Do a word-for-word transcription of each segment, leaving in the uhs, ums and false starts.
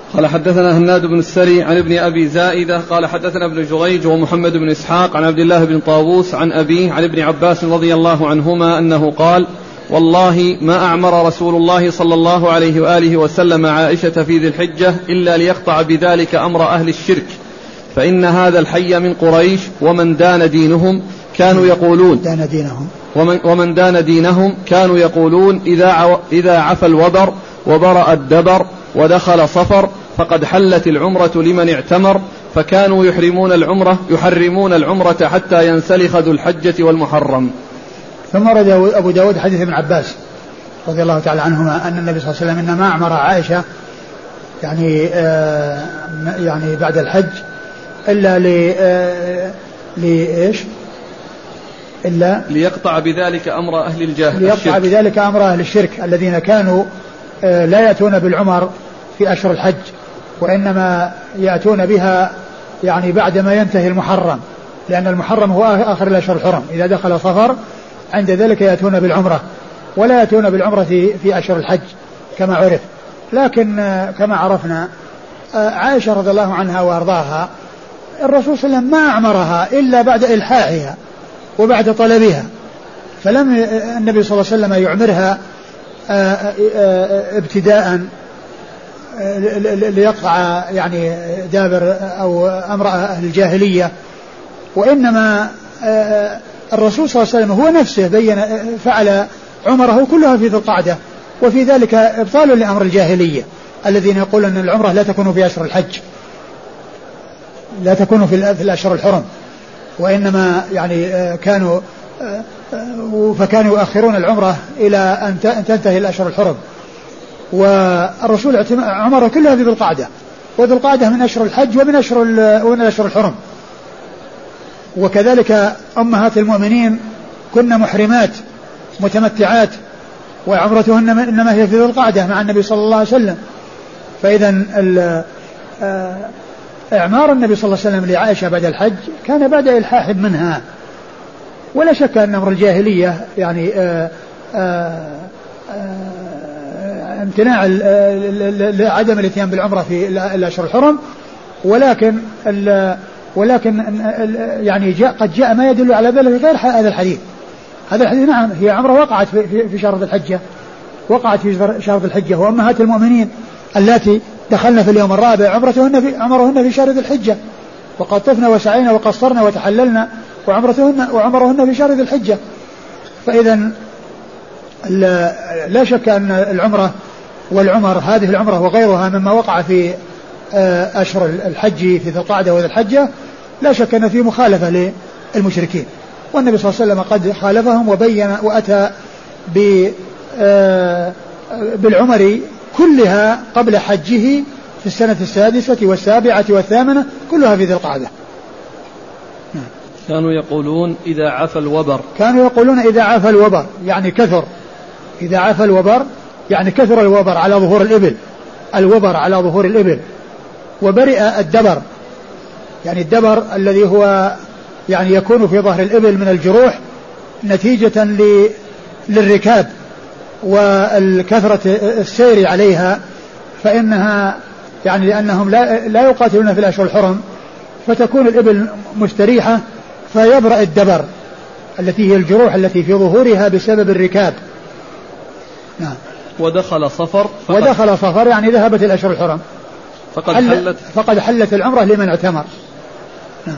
قال حدثنا هناد بن السري عن ابن أبي زائدة قال حدثنا ابن جريج ومحمد بن إسحاق عن عبد الله بن طاووس عن أبيه عن ابن عباس رضي الله عنهما أنه قال والله ما أعمر رسول الله صلى الله عليه وآله وسلم عائشة في ذي الحجة إلا ليقطع بذلك أمر أهل الشرك، فإن هذا الحي من قريش ومن دان دينهم كانوا يقولون دان دينهم ومن, ومن دان دينهم كانوا يقولون إذا, إذا عفى الوبر وبرأ الدبر ودخل صفر فقد حلت العمرة لمن اعتمر، فكانوا يحرمون العمرة يحرمون العمرة حتى ينسلخ ذو الحجة والمحرم. ثم ورد أبو داود حديث ابن عباس رضي الله تعالى عنهما أن النبي صلى الله عليه وسلم إنما أعمر عائشة يعني آه يعني بعد الحج إلا ل آه لإيش إلا ليقطع بذلك أمر أهل الجاهل ليقطع الشرك. بذلك أمر أهل الشرك الذين كانوا آه لا يأتون بالعمر في أشهر الحج، وإنما يأتون بها يعني بعدما ينتهي المحرم، لأن المحرم هو آخر الأشهر الحرم، إذا دخل صفر عند ذلك يأتون بالعمرة ولا يأتون بالعمرة في أشهر الحج كما عرف. لكن كما عرفنا عائشة رضي الله عنها وأرضاها الرسول صلى الله عليه وسلم ما أعمرها إلا بعد إلحاحها وبعد طلبها، فلم النبي صلى الله عليه وسلم يعمرها ابتداء ليقطع يعني دابر أو أمر أهل الجاهلية، وإنما الرسول صلى الله عليه وسلم هو نفسه بين فعل عمره كلها في ذي القعدة، وفي ذلك إبطال لأمر الجاهلية الذين يقولون أن العمرة لا تكون في أشهر الحج، لا تكون في الأشهر الحرم، وإنما يعني كانوا فكانوا يؤخرون العمرة إلى أن تنتهي الأشهر الحرم. والرسول عمره كلها في ذي القعدة، وذي القعدة من أشهر الحج ومن أشهر ومن أشهر الحرم. وكذلك أمهات المؤمنين كن محرمات متمتعات وعمرتهن إنما هي في ذي القعدة مع النبي صلى الله عليه وسلم. فإذا إعمار النبي صلى الله عليه وسلم لعائشة بعد الحج كان بعد إلحاح منها، ولا شك أن أمر الجاهلية يعني آآ آآ امتناع عدم الاتيان بالعمرة في الأشهر الحرم، ولكن ولكن يعني جاء قد جاء ما يدل على ذلك غير هذا الحديث. هذا الحديث نعم هي عمرة وقعت في في شهر ذي الحجة، وقعت في شهر ذي الحجة، وأمهات المؤمنين اللاتي دخلنا في اليوم الرابع عمرتهن في عمرهن في شهر ذي الحجة، وقد طفنا وسعينا وقصرنا وتحللنا وعمرتهن وعمرهن في شهر ذي الحجة. فإذا لا شك أن العمرة والعمر هذه العمرة وغيرها مما وقع في أشهر الحج في ذي القعدة وذي الحجة لا شك أن فيه مخالفة للمشركين، والنبي صلى الله عليه وسلم قد خالفهم وبين وأتى بالعمر كلها قبل حجه في السنة السادسة والسابعة والثامنة كلها في ذي القعدة. كانوا يقولون إذا عفى الوبر كانوا يقولون إذا عفى الوبر يعني كثر، إذا عفى الوبر يعني كثر الوبر على ظهور الإبل، الوبر على ظهور الإبل، وبرئ الدبر يعني الدبر الذي هو يعني يكون في ظهر الإبل من الجروح نتيجة للركاب والكثرة السير عليها، فإنها يعني لأنهم لا, لا يقاتلون في الأشهر الحرم فتكون الإبل مستريحة فيبرأ الدبر التي هي الجروح التي في ظهورها بسبب الركاب. نعم. ودخل صفر ودخل صفر يعني ذهبت الأشهر الحرم فقد حلت فقد حلت العمرة لمن اعتمر. نعم.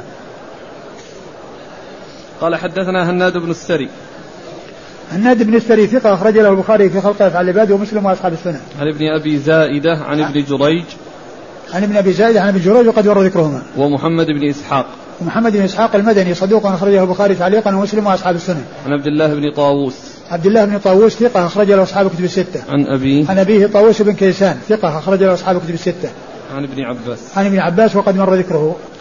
قال حدثنا هناد بن السري. هناد بن السري ثقة أخرج له البخاري في خلق أفعال العباد ومسلم وأصحاب السنة. عن ابن أبي زائدة عن ابن جريج عن ابن أبي زائدة عن ابن جريج وقد ورد ذكرهما. ومحمد بن إسحاق ومحمد بن إسحاق المدني صدوق أخرجه البخاري تعليقا ومسلم وأصحاب السنة. عن عبد الله بن طاووس عبد الله بن طاووس ثقة أخرج له أصحاب كتب الستة. عن أبيه عن أبيه طاووس بن كيسان ثقة أخرج له أصحاب كتب الستة. عن ابن عباس عن ابن عباس وقد مر ذكره.